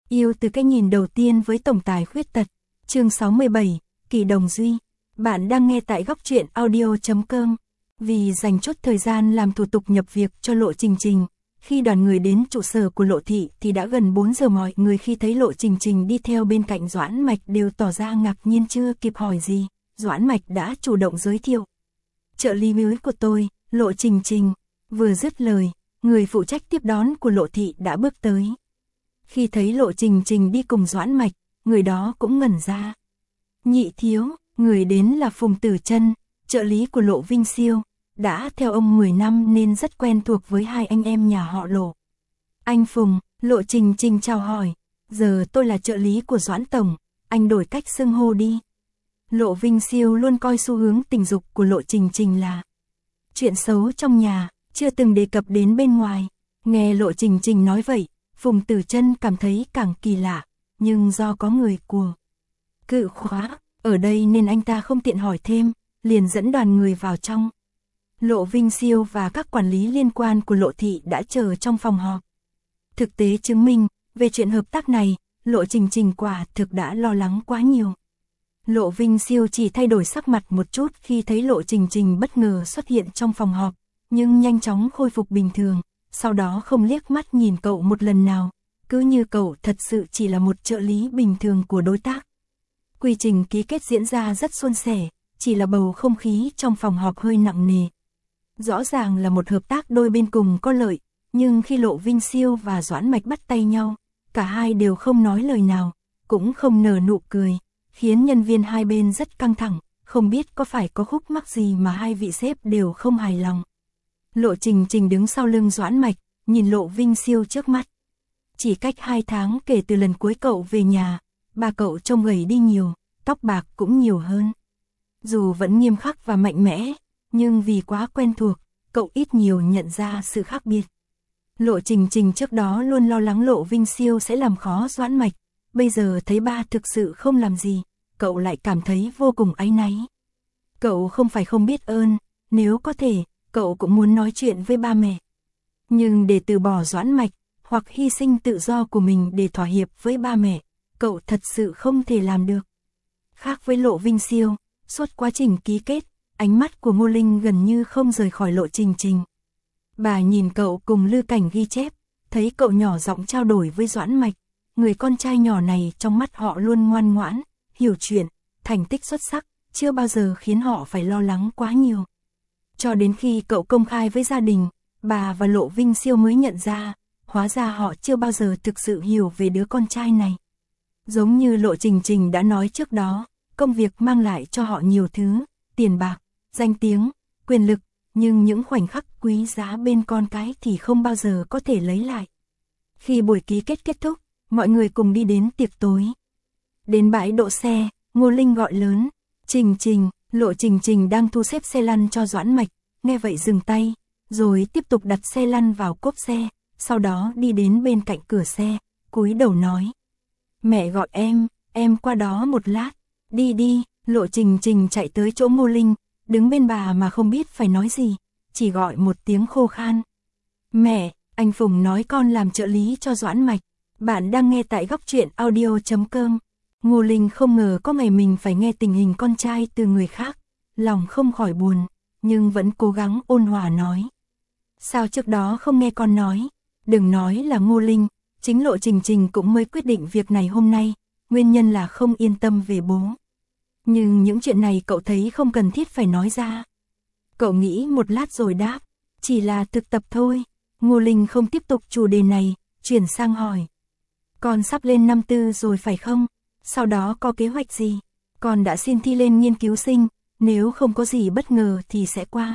Yêu từ cái nhìn đầu tiên với tổng tài khuyết tật. Chương 67, Kỳ Đồng Duy. Bạn đang nghe tại góc truyện audio.com. Vì dành chút thời gian làm thủ tục nhập việc cho Lộ Trình Trình, khi đoàn người đến trụ sở của Lộ thị thì đã gần 4 giờ. Mọi người khi thấy Lộ Trình Trình đi theo bên cạnh Doãn Mạch đều tỏ ra ngạc nhiên, chưa kịp hỏi gì, Doãn Mạch đã chủ động giới thiệu. Trợ lý mới của tôi, Lộ Trình Trình. Vừa dứt lời, người phụ trách tiếp đón của Lộ thị đã bước tới. Khi thấy Lộ Trình Trình đi cùng Doãn Mạch, người đó cũng ngẩn ra. Nhị thiếu, người đến là Phùng Tử Trân, trợ lý của Lộ Vinh Siêu, đã theo ông 10 năm nên rất quen thuộc với hai anh em nhà họ Lộ. Anh Phùng, Lộ Trình Trình chào hỏi, giờ tôi là trợ lý của Doãn Tổng, anh đổi cách xưng hô đi. Lộ Vinh Siêu luôn coi xu hướng tình dục của Lộ Trình Trình là chuyện xấu trong nhà, chưa từng đề cập đến bên ngoài. Nghe Lộ Trình Trình nói vậy, Phùng Tử Trân cảm thấy càng kỳ lạ, nhưng do có người của cự khóa ở đây nên anh ta không tiện hỏi thêm, liền dẫn đoàn người vào trong. Lộ Vinh Siêu và các quản lý liên quan của Lộ thị đã chờ trong phòng họp. Thực tế chứng minh, về chuyện hợp tác này, Lộ Trình Trình quả thực đã lo lắng quá nhiều. Lộ Vinh Siêu chỉ thay đổi sắc mặt một chút khi thấy Lộ Trình Trình bất ngờ xuất hiện trong phòng họp, nhưng nhanh chóng khôi phục bình thường, sau đó không liếc mắt nhìn cậu một lần nào, cứ như cậu thật sự chỉ là một trợ lý bình thường của đối tác. Quy trình ký kết diễn ra rất suôn sẻ, chỉ là bầu không khí trong phòng họp hơi nặng nề. Rõ ràng là một hợp tác đôi bên cùng có lợi, nhưng khi Lộ Vinh Siêu và Doãn Mạch bắt tay nhau, cả hai đều không nói lời nào, cũng không nở nụ cười, khiến nhân viên hai bên rất căng thẳng, không biết có phải có khúc mắc gì mà hai vị sếp đều không hài lòng. Lộ Trình Trình đứng sau lưng Doãn Mạch, nhìn Lộ Vinh Siêu trước mắt. Chỉ cách 2 tháng kể từ lần cuối cậu về nhà, ba cậu trông gầy đi nhiều, tóc bạc cũng nhiều hơn. Dù vẫn nghiêm khắc và mạnh mẽ, nhưng vì quá quen thuộc, cậu ít nhiều nhận ra sự khác biệt. Lộ Trình Trình trước đó luôn lo lắng Lộ Vinh Siêu sẽ làm khó Doãn Mạch, bây giờ thấy ba thực sự không làm gì, cậu lại cảm thấy vô cùng áy náy. Cậu không phải không biết ơn, nếu có thể, cậu cũng muốn nói chuyện với ba mẹ. Nhưng để từ bỏ Doãn Mạch, hoặc hy sinh tự do của mình để thỏa hiệp với ba mẹ, cậu thật sự không thể làm được. Khác với Lộ Vinh Siêu, suốt quá trình ký kết, ánh mắt của Ngô Linh gần như không rời khỏi Lộ Trình Trình. Bà nhìn cậu cùng Lư Cảnh ghi chép, thấy cậu nhỏ giọng trao đổi với Doãn Mạch, người con trai nhỏ này trong mắt họ luôn ngoan ngoãn, hiểu chuyện, thành tích xuất sắc, chưa bao giờ khiến họ phải lo lắng quá nhiều. Cho đến khi cậu công khai với gia đình, bà và Lộ Vinh Siêu mới nhận ra, hóa ra họ chưa bao giờ thực sự hiểu về đứa con trai này. Giống như Lộ Trình Trình đã nói trước đó, công việc mang lại cho họ nhiều thứ, tiền bạc, danh tiếng, quyền lực, nhưng những khoảnh khắc quý giá bên con cái thì không bao giờ có thể lấy lại. Khi buổi ký kết kết thúc, mọi người cùng đi đến tiệc tối. Đến bãi đỗ xe, Ngô Linh gọi lớn, Trình Trình. Lộ Trình Trình đang thu xếp xe lăn cho Doãn Mạch, nghe vậy dừng tay, rồi tiếp tục đặt xe lăn vào cốp xe, sau đó đi đến bên cạnh cửa xe, cúi đầu nói. Mẹ gọi em qua đó một lát, đi đi. Lộ Trình Trình chạy tới chỗ Ngô Linh, đứng bên bà mà không biết phải nói gì, chỉ gọi một tiếng khô khan. Mẹ, anh Phùng nói con làm trợ lý cho Doãn Mạch, bạn đang nghe tại góc truyện audio.com. Ngô Linh không ngờ có ngày mình phải nghe tình hình con trai từ người khác, lòng không khỏi buồn, nhưng vẫn cố gắng ôn hòa nói. Sao trước đó không nghe con nói? Đừng nói là Ngô Linh, chính Lộ Trình Trình cũng mới quyết định việc này hôm nay, nguyên nhân là không yên tâm về bố. Nhưng những chuyện này cậu thấy không cần thiết phải nói ra. Cậu nghĩ một lát rồi đáp, chỉ là thực tập thôi. Ngô Linh không tiếp tục chủ đề này, chuyển sang hỏi. Con sắp lên năm tư rồi phải không? Sau đó có kế hoạch gì? Con đã xin thi lên nghiên cứu sinh, nếu không có gì bất ngờ thì sẽ qua.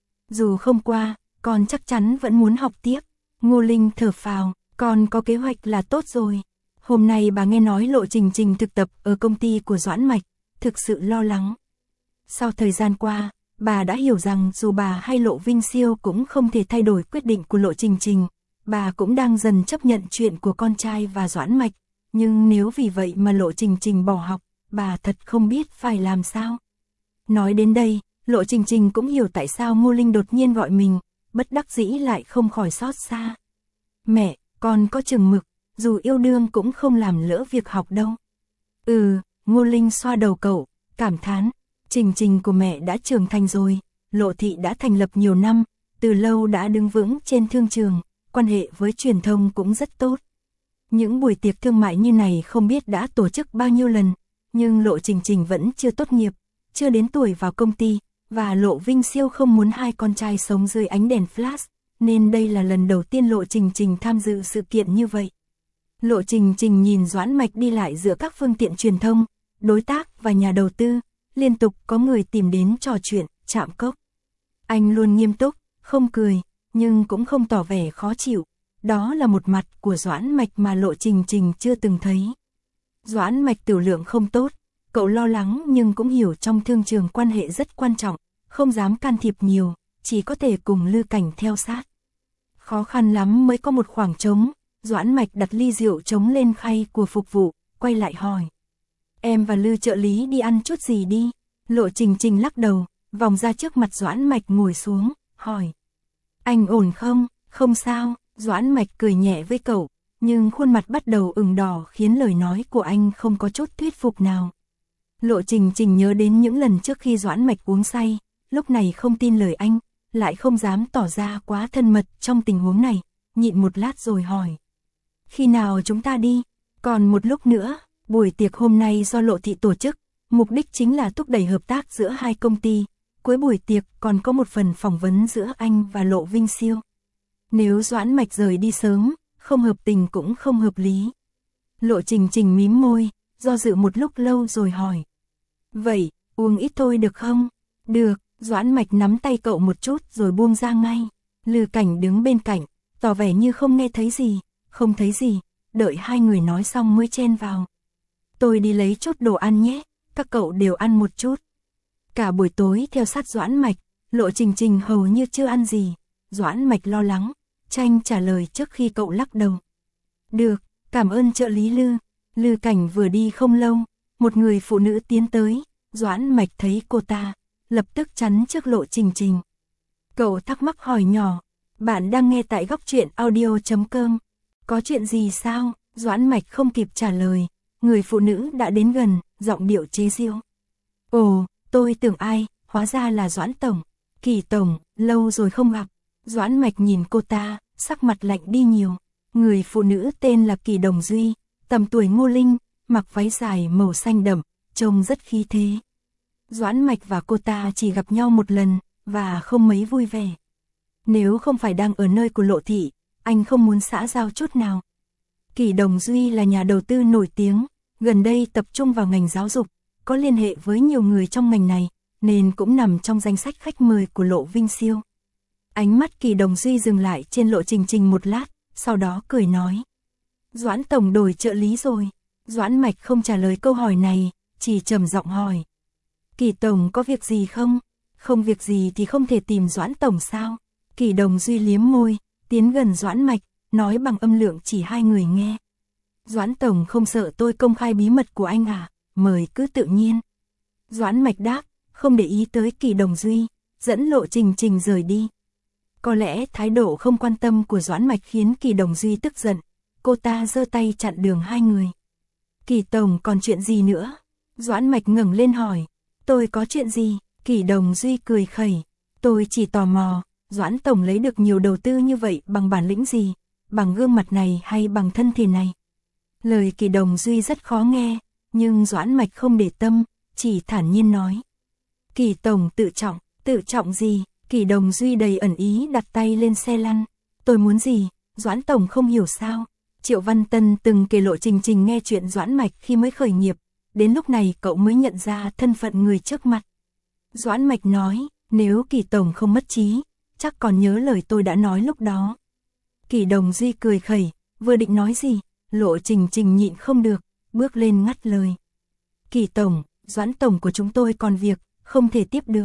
Dù không qua, con chắc chắn vẫn muốn học tiếp. Ngô Linh thở phào, con có kế hoạch là tốt rồi. Hôm nay bà nghe nói Lộ Trình Trình thực tập ở công ty của Doãn Mạch, thực sự lo lắng. Sau thời gian qua, bà đã hiểu rằng dù bà hay Lộ Vinh Siêu cũng không thể thay đổi quyết định của Lộ Trình Trình, bà cũng đang dần chấp nhận chuyện của con trai và Doãn Mạch. Nhưng nếu vì vậy mà Lộ Trình Trình bỏ học, bà thật không biết phải làm sao. Nói đến đây, Lộ Trình Trình cũng hiểu tại sao Ngô Linh đột nhiên gọi mình, bất đắc dĩ lại không khỏi xót xa. Mẹ, con có chừng mực, dù yêu đương cũng không làm lỡ việc học đâu. Ngô Linh xoa đầu cậu, cảm thán, Trình Trình của mẹ đã trưởng thành rồi, Lộ Thị đã thành lập nhiều năm, từ lâu đã đứng vững trên thương trường, quan hệ với truyền thông cũng rất tốt. Những buổi tiệc thương mại như này không biết đã tổ chức bao nhiêu lần, nhưng Lộ Trình Trình vẫn chưa tốt nghiệp, chưa đến tuổi vào công ty, và Lộ Vinh Siêu không muốn hai con trai sống dưới ánh đèn flash, nên đây là lần đầu tiên Lộ Trình Trình tham dự sự kiện như vậy. Lộ Trình Trình nhìn Doãn Mạch đi lại giữa các phương tiện truyền thông, đối tác và nhà đầu tư, liên tục có người tìm đến trò chuyện, chạm cốc. Anh luôn nghiêm túc, không cười, nhưng cũng không tỏ vẻ khó chịu. Đó là một mặt của Doãn Mạch mà Lộ Trình Trình chưa từng thấy. Doãn Mạch tiểu lượng không tốt, cậu lo lắng nhưng cũng hiểu trong thương trường quan hệ rất quan trọng, không dám can thiệp nhiều, chỉ có thể cùng Lư Cảnh theo sát. Khó khăn lắm mới có một khoảng trống, Doãn Mạch đặt ly rượu trống lên khay của phục vụ, quay lại hỏi. Em và Lư trợ lý đi ăn chút gì đi? Lộ Trình Trình lắc đầu, vòng ra trước mặt Doãn Mạch ngồi xuống, hỏi. Anh ổn không? Không sao, Doãn Mạch cười nhẹ với cậu, nhưng khuôn mặt bắt đầu ửng đỏ khiến lời nói của anh không có chút thuyết phục nào. Lộ Trình Trình nhớ đến những lần trước khi Doãn Mạch uống say, lúc này không tin lời anh, lại không dám tỏ ra quá thân mật trong tình huống này, nhịn một lát rồi hỏi. Khi nào chúng ta đi? Còn một lúc nữa, buổi tiệc hôm nay do Lộ Thị tổ chức, mục đích chính là thúc đẩy hợp tác giữa hai công ty, cuối buổi tiệc còn có một phần phỏng vấn giữa anh và Lộ Vinh Siêu. Nếu Doãn Mạch rời đi sớm, không hợp tình cũng không hợp lý. Lộ Trình Trình mím môi, do dự một lúc lâu rồi hỏi. Vậy, uống ít thôi được không? Được, Doãn Mạch nắm tay cậu một chút rồi buông ra ngay. Lư Cảnh đứng bên cạnh, tỏ vẻ như không nghe thấy gì, không thấy gì, đợi hai người nói xong mới chen vào. Tôi đi lấy chút đồ ăn nhé, các cậu đều ăn một chút. Cả buổi tối theo sát Doãn Mạch, Lộ Trình Trình hầu như chưa ăn gì. Doãn Mạch lo lắng, tranh trả lời trước khi cậu lắc đầu. Được, cảm ơn trợ lý Lư. Lư Cảnh vừa đi không lâu, một người phụ nữ tiến tới, Doãn Mạch thấy cô ta, lập tức chắn trước Lộ Trình Trình. Cậu thắc mắc hỏi nhỏ, bạn đang nghe tại Góc Truyện Audio.com. Có chuyện gì sao? Doãn Mạch không kịp trả lời, người phụ nữ đã đến gần, giọng điệu chế giễu. Ồ, tôi tưởng ai, hóa ra là Doãn Tổng. Kỳ Tổng, lâu rồi không gặp. Doãn Mạch nhìn cô ta, sắc mặt lạnh đi nhiều. Người phụ nữ tên là Kỳ Đồng Duy, tầm tuổi Ngô Linh, mặc váy dài màu xanh đậm, trông rất khí thế. Doãn Mạch và cô ta chỉ gặp nhau một lần, và không mấy vui vẻ. Nếu không phải đang ở nơi của Lộ Thị, anh không muốn xã giao chút nào. Kỳ Đồng Duy là nhà đầu tư nổi tiếng, gần đây tập trung vào ngành giáo dục, có liên hệ với nhiều người trong ngành này, nên cũng nằm trong danh sách khách mời của Lộ Vinh Siêu. Ánh mắt Kỳ Đồng Duy dừng lại trên Lộ Trình Trình một lát, sau đó cười nói. Doãn Tổng đổi trợ lý rồi. Doãn Mạch không trả lời câu hỏi này, chỉ trầm giọng hỏi. Kỳ Tổng có việc gì không? Không việc gì thì không thể tìm Doãn Tổng sao? Kỳ Đồng Duy liếm môi, tiến gần Doãn Mạch, nói bằng âm lượng chỉ hai người nghe. Doãn Tổng không sợ tôi công khai bí mật của anh à? Mời cứ tự nhiên. Doãn Mạch đáp, không để ý tới Kỳ Đồng Duy, dẫn Lộ Trình Trình rời đi. Có lẽ thái độ không quan tâm của Doãn Mạch khiến Kỳ Đồng Duy tức giận, cô ta giơ tay chặn đường hai người. Kỳ Tổng còn chuyện gì nữa? Doãn Mạch ngẩng lên hỏi. Tôi có chuyện gì? Kỳ Đồng Duy cười khẩy. Tôi chỉ tò mò, Doãn Tổng lấy được nhiều đầu tư như vậy bằng bản lĩnh gì? Bằng gương mặt này hay bằng thân thể này? Lời Kỳ Đồng Duy rất khó nghe, nhưng Doãn Mạch không để tâm, chỉ thản nhiên nói. Kỳ Tổng tự trọng gì? Kỳ Đồng Duy đầy ẩn ý đặt tay lên xe lăn. Tôi muốn gì? Doãn Tổng không hiểu sao? Triệu Văn Tân từng kể Lộ Trình Trình nghe chuyện Doãn Mạch khi mới khởi nghiệp, đến lúc này cậu mới nhận ra thân phận người trước mặt. Doãn Mạch nói, nếu Kỳ Tổng không mất trí, chắc còn nhớ lời tôi đã nói lúc đó. Kỳ Đồng Duy cười khẩy, vừa định nói gì, Lộ Trình Trình nhịn không được, bước lên ngắt lời. Kỳ Tổng, Doãn Tổng của chúng tôi còn việc, không thể tiếp được.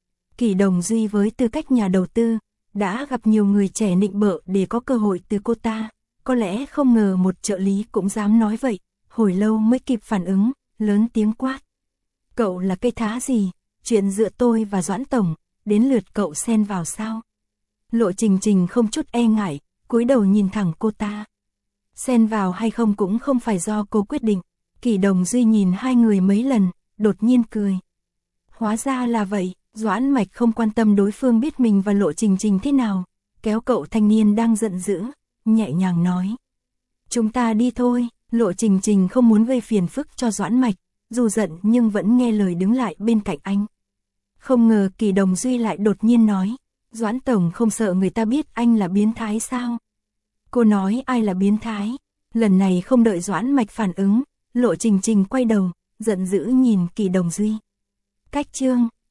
Kỳ Đồng Duy với tư cách nhà đầu tư, đã gặp nhiều người trẻ nịnh bợ để có cơ hội từ cô ta, có lẽ không ngờ một trợ lý cũng dám nói vậy, hồi lâu mới kịp phản ứng, lớn tiếng quát. Cậu là cây thá gì, chuyện giữa tôi và Doãn Tổng, đến lượt cậu xen vào sao? Lộ Trình Trình không chút e ngại, cúi đầu nhìn thẳng cô ta. Xen vào hay không cũng không phải do cô quyết định. Kỷ Đồng Duy nhìn hai người mấy lần, đột nhiên cười. Hóa ra là vậy, Doãn Mạch không quan tâm đối phương biết mình và Lộ Trình Trình thế nào, kéo cậu thanh niên đang giận dữ, nhẹ nhàng nói. Chúng ta đi thôi. Lộ Trình Trình không muốn gây phiền phức cho Doãn Mạch, dù giận nhưng vẫn nghe lời đứng lại bên cạnh anh. Không ngờ Kỷ Đồng Duy lại đột nhiên nói, Doãn Tổng không sợ người ta biết anh là biến thái sao? Cô nói ai là biến thái? Lần này không đợi Doãn Mạch phản ứng, Lộ Trình Trình quay đầu, giận dữ nhìn Kỷ Đồng Duy. Cách chương